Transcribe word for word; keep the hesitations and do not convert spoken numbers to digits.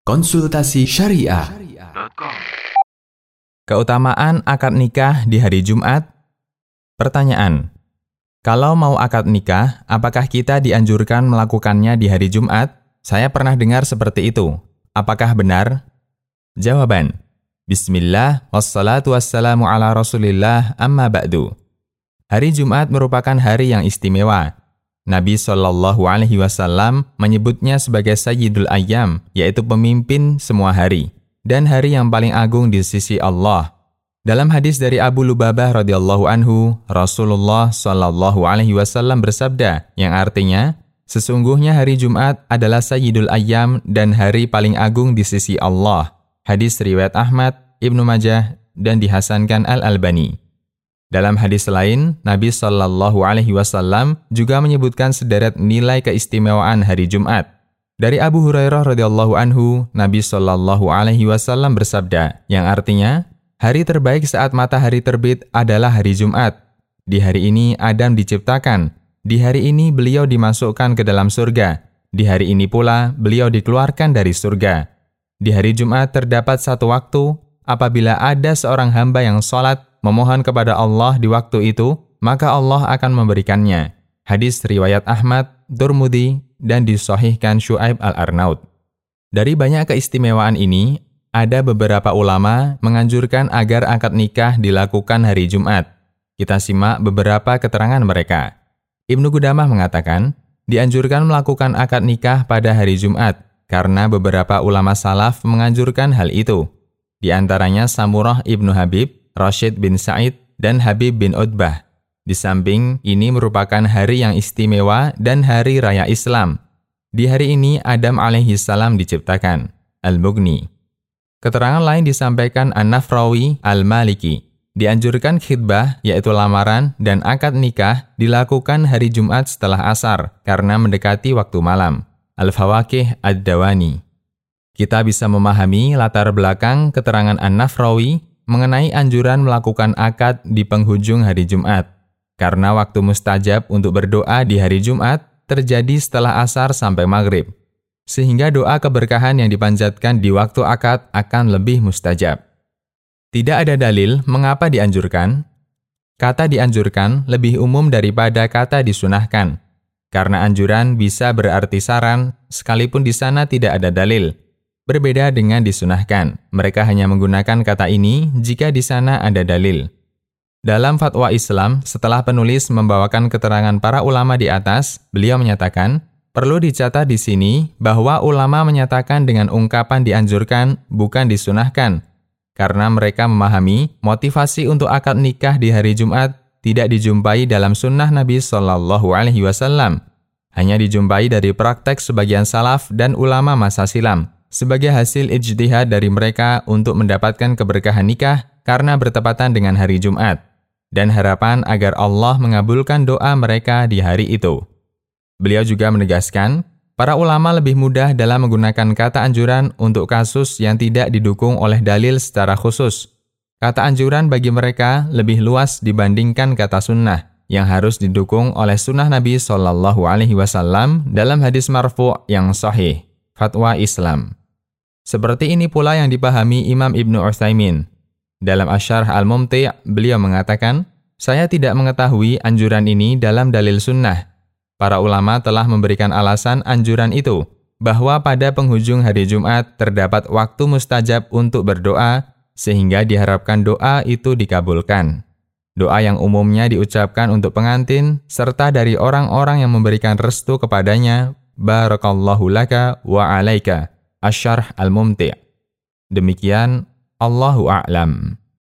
Konsultasi Syariah. Keutamaan akad nikah di hari Jumat? Pertanyaan: kalau mau akad nikah, apakah kita dianjurkan melakukannya di hari Jumat? Saya pernah dengar seperti itu. Apakah benar? Jawaban: Bismillah, wassalatu wassalamu ala rasulillah, amma ba'du. Hari Jumat merupakan hari yang istimewa. Nabi shallallahu alaihi wasallam menyebutnya sebagai Sayyidul Ayyam, yaitu pemimpin semua hari, dan hari yang paling agung di sisi Allah. Dalam hadis dari Abu Lubabah radhiyallahu anhu, Rasulullah shallallahu alaihi wasallam bersabda, yang artinya, sesungguhnya hari Jumat adalah Sayyidul Ayyam dan hari paling agung di sisi Allah. Hadis riwayat Ahmad, Ibnu Majah, dan dihasankan Al-Albani. Dalam hadis lain, Nabi shallallahu alaihi wasallam juga menyebutkan sederet nilai keistimewaan hari Jumat. Dari Abu Hurairah radhiyallahu anhu, Nabi shallallahu alaihi wasallam bersabda, yang artinya, hari terbaik saat matahari terbit adalah hari Jumat. Di hari ini Adam diciptakan. Di hari ini beliau dimasukkan ke dalam surga. Di hari ini pula beliau dikeluarkan dari surga. Di hari Jumat terdapat satu waktu, apabila ada seorang hamba yang sholat, memohon kepada Allah di waktu itu, maka Allah akan memberikannya. Hadis riwayat Ahmad, Tirmidzi, dan disahihkan Syu'aib Al-Arnaud. Dari banyak keistimewaan ini, ada beberapa ulama menganjurkan agar akad nikah dilakukan hari Jumat. Kita simak beberapa keterangan mereka. Ibnu Qudamah mengatakan, dianjurkan melakukan akad nikah pada hari Jumat, karena beberapa ulama salaf menganjurkan hal itu. Di antaranya Samurah Ibnu Habib, Rashid bin Sa'id, dan Habib bin Utbah. Di samping ini merupakan hari yang istimewa dan hari raya Islam. Di hari ini Adam alaihi salam diciptakan. Al-Mughni. Keterangan lain disampaikan An-Nafrawi Al-Maliki. Dianjurkan khitbah, yaitu lamaran, dan akad nikah dilakukan hari Jumat setelah asar, karena mendekati waktu malam. Al-Fawaqih Ad-Dawani. Kita bisa memahami latar belakang keterangan An-Nafrawi mengenai anjuran melakukan akad di penghujung hari Jumat. Karena waktu mustajab untuk berdoa di hari Jumat terjadi setelah asar sampai maghrib. Sehingga doa keberkahan yang dipanjatkan di waktu akad akan lebih mustajab. Tidak ada dalil mengapa dianjurkan. Kata dianjurkan lebih umum daripada kata disunahkan. Karena anjuran bisa berarti saran, sekalipun di sana tidak ada dalil. Berbeda dengan disunahkan, mereka hanya menggunakan kata ini jika di sana ada dalil. Dalam fatwa Islam, setelah penulis membawakan keterangan para ulama di atas, beliau menyatakan, perlu dicatat di sini bahwa ulama menyatakan dengan ungkapan dianjurkan, bukan disunahkan, karena mereka memahami motivasi untuk akad nikah di hari Jumat tidak dijumpai dalam sunnah Nabi shallallahu alaihi wasallam, hanya dijumpai dari praktek sebagian salaf dan ulama masa silam, sebagai hasil ijtihad dari mereka untuk mendapatkan keberkahan nikah karena bertepatan dengan hari Jumat, dan harapan agar Allah mengabulkan doa mereka di hari itu. Beliau juga menegaskan, para ulama lebih mudah dalam menggunakan kata anjuran untuk kasus yang tidak didukung oleh dalil secara khusus. Kata anjuran bagi mereka lebih luas dibandingkan kata sunnah, yang harus didukung oleh sunnah Nabi shallallahu alaihi wasallam dalam hadis marfu' yang sahih. Fatwa Islam. Seperti ini pula yang dipahami Imam Ibnu Utsaimin. Dalam Asy-Syarh Al-Mumti', beliau mengatakan, saya tidak mengetahui anjuran ini dalam dalil sunnah. Para ulama telah memberikan alasan anjuran itu, bahwa pada penghujung hari Jumat terdapat waktu mustajab untuk berdoa, sehingga diharapkan doa itu dikabulkan. Doa yang umumnya diucapkan untuk pengantin, serta dari orang-orang yang memberikan restu kepadanya, Barakallahu laka wa alaika. Asy-Syarh Al-Mumti'. Demikian, Allahu a'lam.